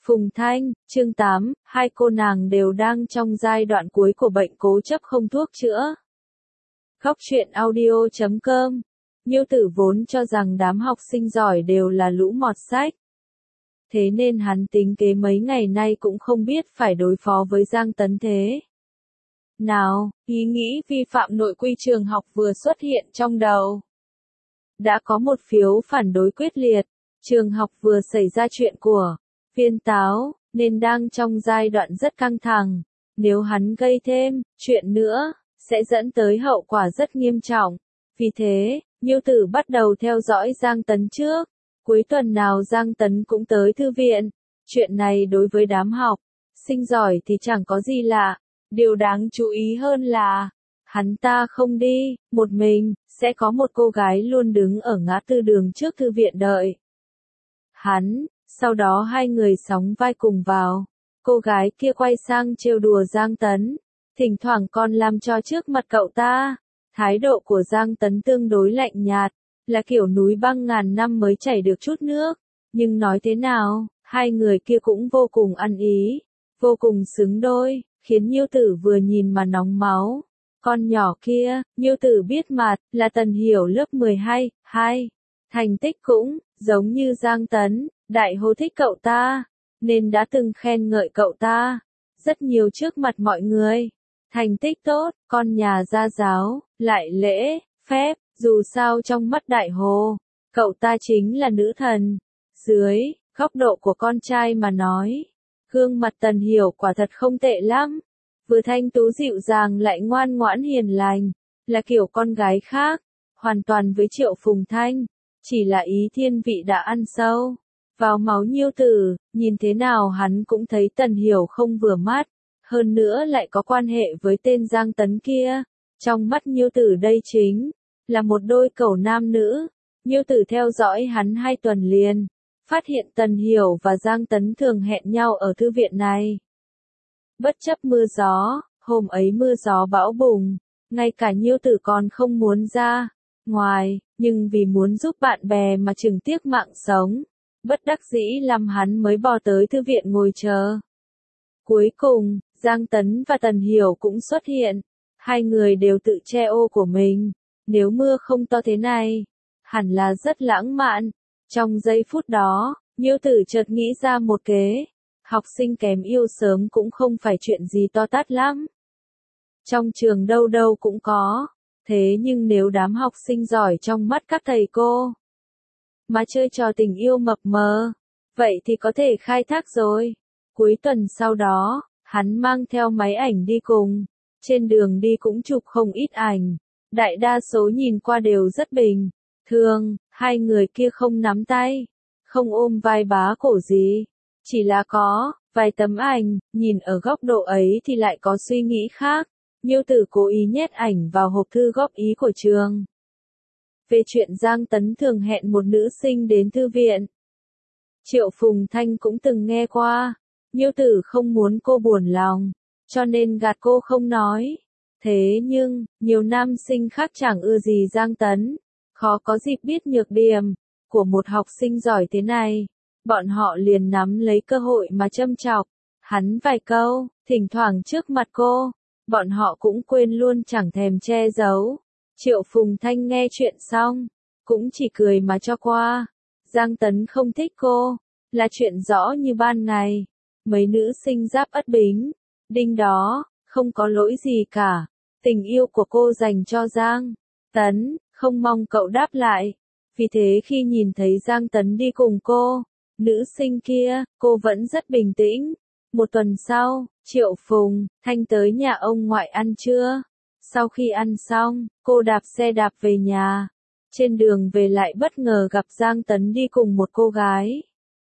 Phùng Thanh, chương 8, hai cô nàng đều đang trong giai đoạn cuối của bệnh cố chấp không thuốc chữa. Góc truyện audio.com. Nhiêu Tử vốn cho rằng đám học sinh giỏi đều là lũ mọt sách. Thế nên hắn tính kế mấy ngày nay cũng không biết phải đối phó với Giang Tấn thế nào, ý nghĩ vi phạm nội quy trường học vừa xuất hiện trong đầu. Đã có một phiếu phản đối quyết liệt, trường học vừa xảy ra chuyện của Viên Táo, nên đang trong giai đoạn rất căng thẳng. Nếu hắn gây thêm chuyện nữa, sẽ dẫn tới hậu quả rất nghiêm trọng. Vì thế, Nhiêu Tử bắt đầu theo dõi Giang Tấn trước. Cuối tuần nào Giang Tấn cũng tới thư viện. Chuyện này đối với đám học sinh giỏi thì chẳng có gì lạ. Điều đáng chú ý hơn là, hắn ta không đi một mình, sẽ có một cô gái luôn đứng ở ngã tư đường trước thư viện đợi hắn. Sau đó hai người sóng vai cùng vào. Cô gái kia quay sang trêu đùa Giang Tấn, thỉnh thoảng còn làm cho trước mặt cậu ta. Thái độ của Giang Tấn tương đối lạnh nhạt, là kiểu núi băng ngàn năm mới chảy được chút nước. Nhưng nói thế nào, hai người kia cũng vô cùng ăn ý, vô cùng xứng đôi, khiến Nhiêu Tử vừa nhìn mà nóng máu. Con nhỏ kia, Nhiêu Tử biết mặt, là Tần Hiểu lớp 12, thành tích cũng giống như Giang Tấn. Đại Hồ thích cậu ta, nên đã từng khen ngợi cậu ta rất nhiều trước mặt mọi người. Thành tích tốt, con nhà gia giáo, lại lễ phép, dù sao trong mắt Đại Hồ, cậu ta chính là nữ thần. Dưới góc độ của con trai mà nói, gương mặt Tần Hiểu quả thật không tệ lắm, vừa thanh tú dịu dàng lại ngoan ngoãn hiền lành, là kiểu con gái khác, hoàn toàn với Triệu Phùng Thanh, chỉ là ý thiên vị đã ăn sâu vào máu Nhiêu Tử, nhìn thế nào hắn cũng thấy Tần Hiểu không vừa mắt, hơn nữa lại có quan hệ với tên Giang Tấn kia. Trong mắt Nhiêu Tử đây chính là một đôi cẩu nam nữ. Nhiêu Tử theo dõi hắn 2 tuần liền, phát hiện Tần Hiểu và Giang Tấn thường hẹn nhau ở thư viện này. Bất chấp mưa gió, hôm ấy mưa gió bão bùng, ngay cả Nhiêu Tử còn không muốn ra ngoài, nhưng vì muốn giúp bạn bè mà chừng tiếc mạng sống, bất đắc dĩ làm hắn mới bò tới thư viện ngồi chờ. Cuối cùng, Giang Tấn và Tần Hiểu cũng xuất hiện. Hai người đều tự che ô của mình. Nếu mưa không to thế này, hẳn là rất lãng mạn. Trong giây phút đó, Nhiêu Tử chợt nghĩ ra một kế. Học sinh kém yêu sớm cũng không phải chuyện gì to tát lắm. Trong trường đâu đâu cũng có. Thế nhưng nếu đám học sinh giỏi trong mắt các thầy cô mà chơi trò tình yêu mập mờ, vậy thì có thể khai thác rồi. Cuối tuần sau đó, hắn mang theo máy ảnh đi cùng. Trên đường đi cũng chụp không ít ảnh. Đại đa số nhìn qua đều rất bình thường, hai người kia không nắm tay, không ôm vai bá cổ gì. Chỉ là có vài tấm ảnh, nhìn ở góc độ ấy thì lại có suy nghĩ khác. Nhiêu Tử cố ý nhét ảnh vào hộp thư góp ý của trường. Về chuyện Giang Tấn thường hẹn một nữ sinh đến thư viện. Triệu Phùng Thanh cũng từng nghe qua. Nhiêu Tử không muốn cô buồn lòng, cho nên gạt cô không nói. Thế nhưng, nhiều nam sinh khác chẳng ưa gì Giang Tấn, khó có dịp biết nhược điểm của một học sinh giỏi thế này. Bọn họ liền nắm lấy cơ hội mà châm chọc hắn vài câu, thỉnh thoảng trước mặt cô, bọn họ cũng quên luôn chẳng thèm che giấu. Triệu Phùng Thanh nghe chuyện xong, cũng chỉ cười mà cho qua. Giang Tấn không thích cô, là chuyện rõ như ban ngày. Mấy nữ sinh Giáp Ất Bính, Đinh đó, không có lỗi gì cả. Tình yêu của cô dành cho Giang Tấn, không mong cậu đáp lại. Vì thế khi nhìn thấy Giang Tấn đi cùng cô, nữ sinh kia, cô vẫn rất bình tĩnh. Một tuần sau, Triệu Phùng Thanh tới nhà ông ngoại ăn trưa. Sau khi ăn xong, cô đạp xe đạp về nhà. Trên đường về lại bất ngờ gặp Giang Tấn đi cùng một cô gái.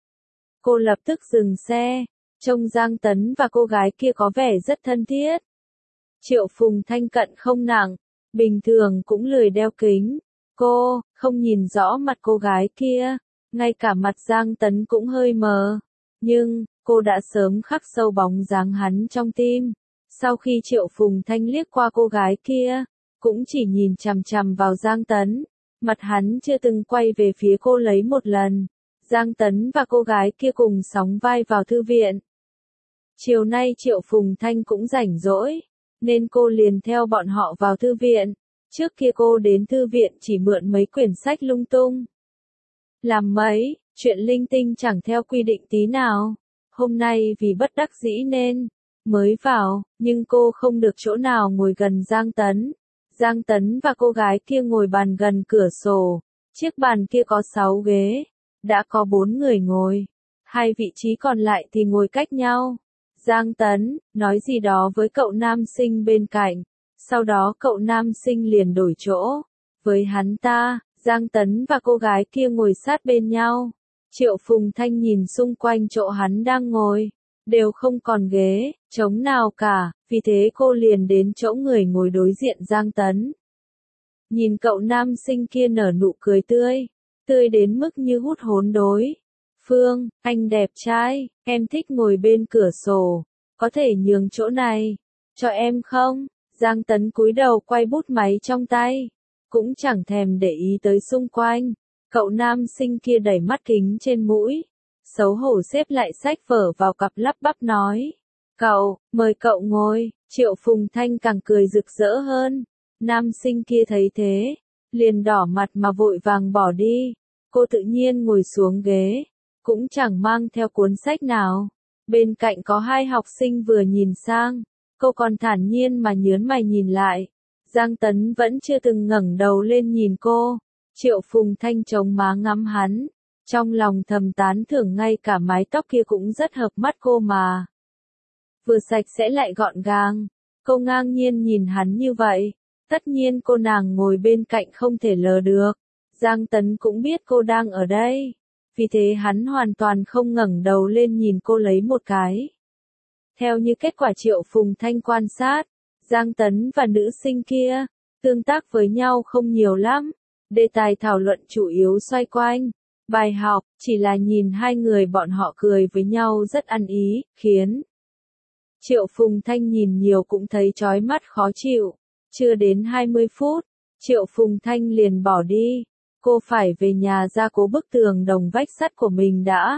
Cô lập tức dừng xe. Trông Giang Tấn và cô gái kia có vẻ rất thân thiết. Triệu Phùng Thanh cận không nặng, bình thường cũng lười đeo kính. Cô không nhìn rõ mặt cô gái kia, ngay cả mặt Giang Tấn cũng hơi mờ. Nhưng, cô đã sớm khắc sâu bóng dáng hắn trong tim. Sau khi Triệu Phùng Thanh liếc qua cô gái kia, cũng chỉ nhìn chằm chằm vào Giang Tấn. Mặt hắn chưa từng quay về phía cô lấy một lần. Giang Tấn và cô gái kia cùng sóng vai vào thư viện. Chiều nay Triệu Phùng Thanh cũng rảnh rỗi, nên cô liền theo bọn họ vào thư viện. Trước kia cô đến thư viện chỉ mượn mấy quyển sách lung tung. Làm mấy, chuyện linh tinh chẳng theo quy định tí nào. Hôm nay vì bất đắc dĩ nên mới vào, nhưng cô không được chỗ nào ngồi gần Giang Tấn. Giang Tấn và cô gái kia ngồi bàn gần cửa sổ. Chiếc bàn kia có 6 ghế, đã có 4 người ngồi. 2 vị trí còn lại thì ngồi cách nhau. Giang Tấn nói gì đó với cậu nam sinh bên cạnh. Sau đó cậu nam sinh liền đổi chỗ. Với hắn ta, Giang Tấn và cô gái kia ngồi sát bên nhau. Triệu Phùng Thanh nhìn xung quanh chỗ hắn đang ngồi. Đều không còn ghế, trống nào cả, vì thế cô liền đến chỗ người ngồi đối diện Giang Tấn. Nhìn cậu nam sinh kia nở nụ cười tươi, tươi đến mức như hút hồn đối. Phương, anh đẹp trai, em thích ngồi bên cửa sổ, có thể nhường chỗ này cho em không? Giang Tấn cúi đầu quay bút máy trong tay, cũng chẳng thèm để ý tới xung quanh. Cậu nam sinh kia đẩy mắt kính trên mũi, xấu hổ xếp lại sách vở vào cặp lắp bắp nói. Cậu, mời cậu ngồi. Triệu Phùng Thanh càng cười rực rỡ hơn. Nam sinh kia thấy thế, liền đỏ mặt mà vội vàng bỏ đi. Cô tự nhiên ngồi xuống ghế, cũng chẳng mang theo cuốn sách nào. Bên cạnh có 2 học sinh vừa nhìn sang, cô còn thản nhiên mà nhớn mày nhìn lại. Giang Tấn vẫn chưa từng ngẩng đầu lên nhìn cô. Triệu Phùng Thanh chống má ngắm hắn, trong lòng thầm tán thưởng ngay cả mái tóc kia cũng rất hợp mắt cô mà. Vừa sạch sẽ lại gọn gàng, cô ngang nhiên nhìn hắn như vậy. Tất nhiên cô nàng ngồi bên cạnh không thể lờ được. Giang Tấn cũng biết cô đang ở đây, vì thế hắn hoàn toàn không ngẩng đầu lên nhìn cô lấy một cái. Theo như kết quả Triệu Phùng Thanh quan sát, Giang Tấn và nữ sinh kia tương tác với nhau không nhiều lắm. Đề tài thảo luận chủ yếu xoay quanh bài học, chỉ là nhìn 2 người bọn họ cười với nhau rất ăn ý, khiến Triệu Phùng Thanh nhìn nhiều cũng thấy chói mắt khó chịu. Chưa đến 20 phút, Triệu Phùng Thanh liền bỏ đi. Cô phải về nhà gia cố bức tường đồng vách sắt của mình đã.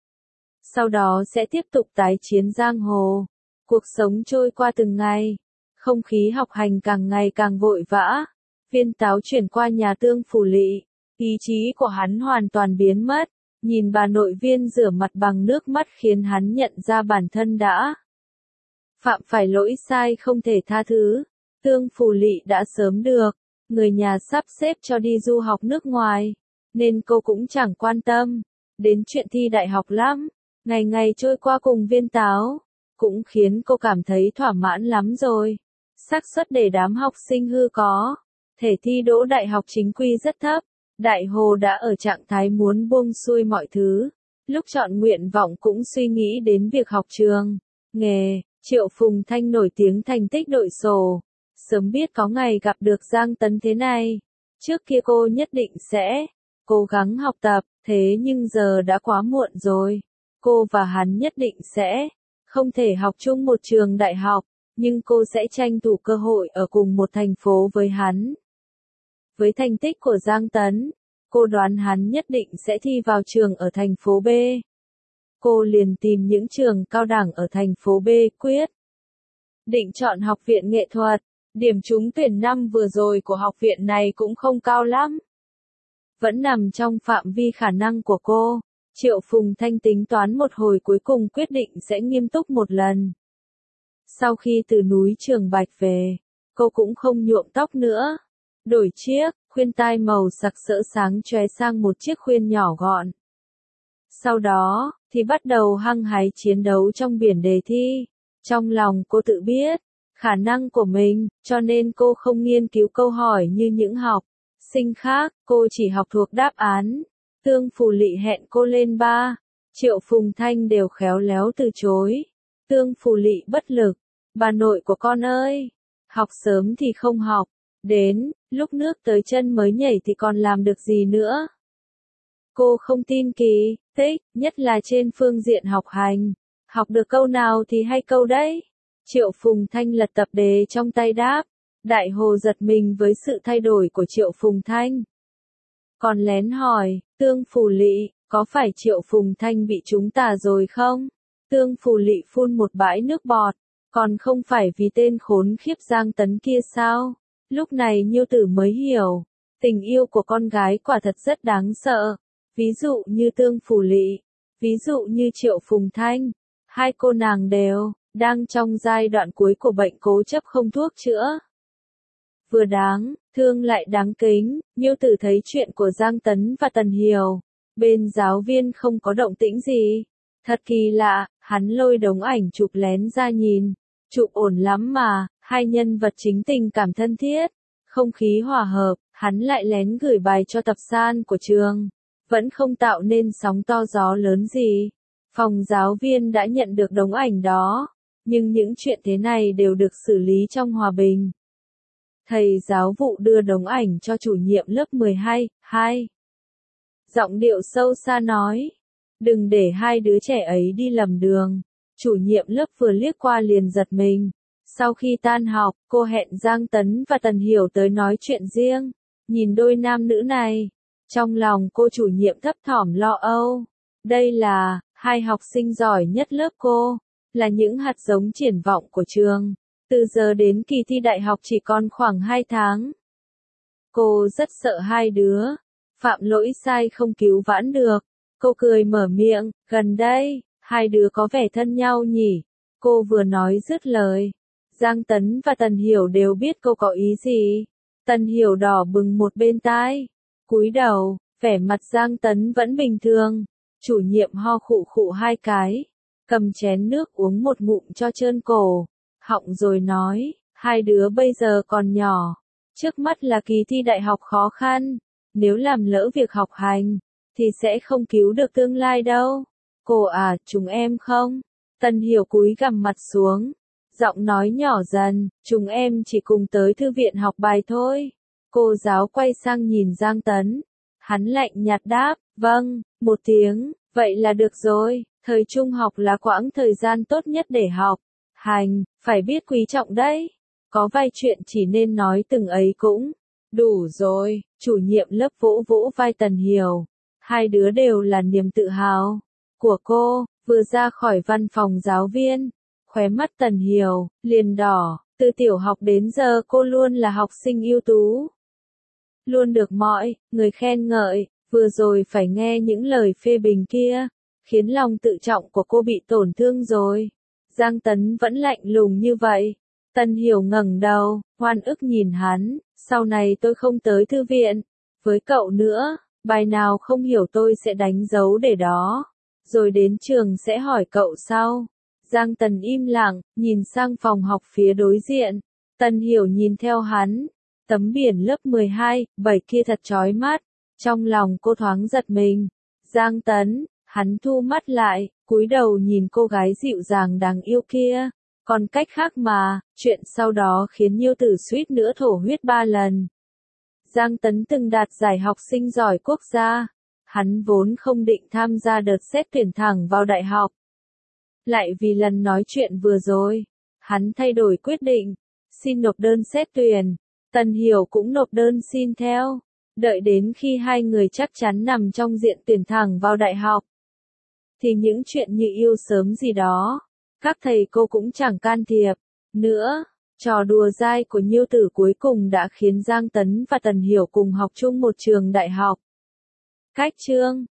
Sau đó sẽ tiếp tục tái chiến giang hồ. Cuộc sống trôi qua từng ngày. Không khí học hành càng ngày càng vội vã. Viên Táo chuyển qua nhà Tương Phủ Lị. Ý chí của hắn hoàn toàn biến mất. Nhìn bà nội Viên rửa mặt bằng nước mắt khiến hắn nhận ra bản thân đã phạm phải lỗi sai không thể tha thứ. Tương Phủ Lị đã sớm được người nhà sắp xếp cho đi du học nước ngoài, nên cô cũng chẳng quan tâm đến chuyện thi đại học lắm. Ngày ngày trôi qua cùng Viên Táo, cũng khiến cô cảm thấy thỏa mãn lắm rồi. Xác suất để đám học sinh hư có thể thi đỗ đại học chính quy rất thấp. Đại Hồ đã ở trạng thái muốn buông xuôi mọi thứ. Lúc chọn nguyện vọng cũng suy nghĩ đến việc học trường, nghề. Triệu Phùng Thanh nổi tiếng thành tích đội sổ. Sớm biết có ngày gặp được Giang Tấn thế này. Trước kia cô nhất định sẽ cố gắng học tập, thế nhưng giờ đã quá muộn rồi. Cô và hắn nhất định sẽ không thể học chung một trường đại học, nhưng cô sẽ tranh thủ cơ hội ở cùng một thành phố với hắn. Với thành tích của Giang Tấn, cô đoán hắn nhất định sẽ thi vào trường ở thành phố B. Cô liền tìm những trường cao đẳng ở thành phố B quyết định chọn học viện nghệ thuật. Điểm trúng tuyển năm vừa rồi của học viện này cũng không cao lắm. Vẫn nằm trong phạm vi khả năng của cô. Triệu Phùng Thanh tính toán một hồi cuối cùng quyết định sẽ nghiêm túc một lần. Sau khi từ núi Trường Bạch về, cô cũng không nhuộm tóc nữa. Đổi chiếc khuyên tai màu sặc sỡ sáng chóe sang một chiếc khuyên nhỏ gọn. Sau đó, thì bắt đầu hăng hái chiến đấu trong biển đề thi. Trong lòng cô tự biết khả năng của mình, cho nên cô không nghiên cứu câu hỏi như những học sinh khác, cô chỉ học thuộc đáp án. Tương Phủ Lị hẹn cô lên ba, Triệu Phùng Thanh đều khéo léo từ chối. Tương Phủ Lị bất lực, bà nội của con ơi, học sớm thì không học, đến lúc nước tới chân mới nhảy thì còn làm được gì nữa. Cô không tin kỳ tích, nhất là trên phương diện học hành. Học được câu nào thì hay câu đấy. Triệu Phùng Thanh lật tập đề trong tay đáp. Đại Hồ giật mình với sự thay đổi của Triệu Phùng Thanh. Còn lén hỏi, Tương Phủ Lị, Có phải Triệu Phùng Thanh bị chúng ta rồi không? Tương Phù Lị phun một bãi nước bọt. Còn không phải vì tên khốn khiếp Giang Tấn kia sao? Lúc này Nhiêu Tử mới hiểu. Tình yêu của con gái quả thật rất đáng sợ. Ví dụ như Tương Phù Lị. Ví dụ như Triệu Phùng Thanh. Hai cô nàng đều đang trong giai đoạn cuối của bệnh cố chấp không thuốc chữa. Vừa đáng thương lại đáng kính, Nhiêu Tử thấy chuyện của Giang Tấn và Tần Hiểu. Bên giáo viên không có động tĩnh gì. Thật kỳ lạ, hắn lôi đống ảnh chụp lén ra nhìn. Chụp ổn lắm mà, hai nhân vật chính tình cảm thân thiết. Không khí hòa hợp, hắn lại lén gửi bài cho tập san của trường. Vẫn không tạo nên sóng to gió lớn gì. Phòng giáo viên đã nhận được đống ảnh đó. Nhưng những chuyện thế này đều được xử lý trong hòa bình. Thầy giáo vụ đưa đống ảnh cho chủ nhiệm lớp 12, 2. Giọng điệu sâu xa nói. Đừng để hai đứa trẻ ấy đi lầm đường. Chủ nhiệm lớp vừa liếc qua liền giật mình. Sau khi tan học, cô hẹn Giang Tấn và Tần Hiểu tới nói chuyện riêng. Nhìn đôi nam nữ này. Trong lòng cô chủ nhiệm thấp thỏm lo âu. Đây là hai học sinh giỏi nhất lớp cô. Là những hạt giống triển vọng của trường. Từ giờ đến kỳ thi đại học chỉ còn khoảng 2 tháng. Cô rất sợ hai đứa. Phạm lỗi sai không cứu vãn được. Cô cười mở miệng, gần đây, hai đứa có vẻ thân nhau nhỉ. Cô vừa nói dứt lời. Giang Tấn và Tần Hiểu đều biết cô có ý gì. Tần Hiểu đỏ bừng một bên tai. Cúi đầu, vẻ mặt Giang Tấn vẫn bình thường. Chủ nhiệm ho khụ khụ hai cái. Cầm chén nước uống một ngụm cho trơn cổ. Họng rồi nói, hai đứa bây giờ còn nhỏ. Trước mắt là kỳ thi đại học khó khăn. Nếu làm lỡ việc học hành, thì sẽ không cứu được tương lai đâu. Cô à, chúng em không? Tần Hiểu cúi gằm mặt xuống. Giọng nói nhỏ dần, chúng em chỉ cùng tới thư viện học bài thôi. Cô giáo quay sang nhìn Giang Tấn. Hắn lạnh nhạt đáp, vâng, một tiếng, vậy là được rồi. Thời trung học là quãng thời gian tốt nhất để học. Hành, phải biết quý trọng đấy. Có vài chuyện chỉ nên nói từng ấy cũng đủ rồi. Chủ nhiệm lớp vỗ vỗ vai Tần Hiểu. Hai đứa đều là niềm tự hào của cô. Vừa ra khỏi văn phòng giáo viên, khóe mắt Tần Hiểu liền đỏ. Từ tiểu học đến giờ cô luôn là học sinh ưu tú. Luôn được mọi người khen ngợi. Vừa rồi phải nghe những lời phê bình kia, khiến lòng tự trọng của cô bị tổn thương rồi. Giang Tấn vẫn lạnh lùng như vậy. Tần Hiểu ngẩng đầu, oan ức nhìn hắn. Sau này tôi không tới thư viện với cậu nữa. Bài nào không hiểu tôi sẽ đánh dấu để đó. Rồi đến trường sẽ hỏi cậu sau. Giang Tấn im lặng, nhìn sang phòng học phía đối diện. Tần Hiểu nhìn theo hắn. Tấm biển lớp 12, 7 kia thật chói mắt. Trong lòng cô thoáng giật mình. Giang Tấn, hắn thu mắt lại, cúi đầu nhìn cô gái dịu dàng đáng yêu kia. Còn cách khác mà, chuyện sau đó khiến Nhiêu Tử suýt nữa thổ huyết 3 lần. Giang Tấn từng đạt giải học sinh giỏi quốc gia. Hắn vốn không định tham gia đợt xét tuyển thẳng vào đại học. Lại vì lần nói chuyện vừa rồi, hắn thay đổi quyết định, xin nộp đơn xét tuyển. Tần Hiểu cũng nộp đơn xin theo. Đợi đến khi hai người chắc chắn nằm trong diện tuyển thẳng vào đại học, thì những chuyện như yêu sớm gì đó, các thầy cô cũng chẳng can thiệp nữa. Trò đùa dai của Nhiêu Tử cuối cùng đã khiến Giang Tấn và Tần Hiểu cùng học chung một trường đại học. Cách chương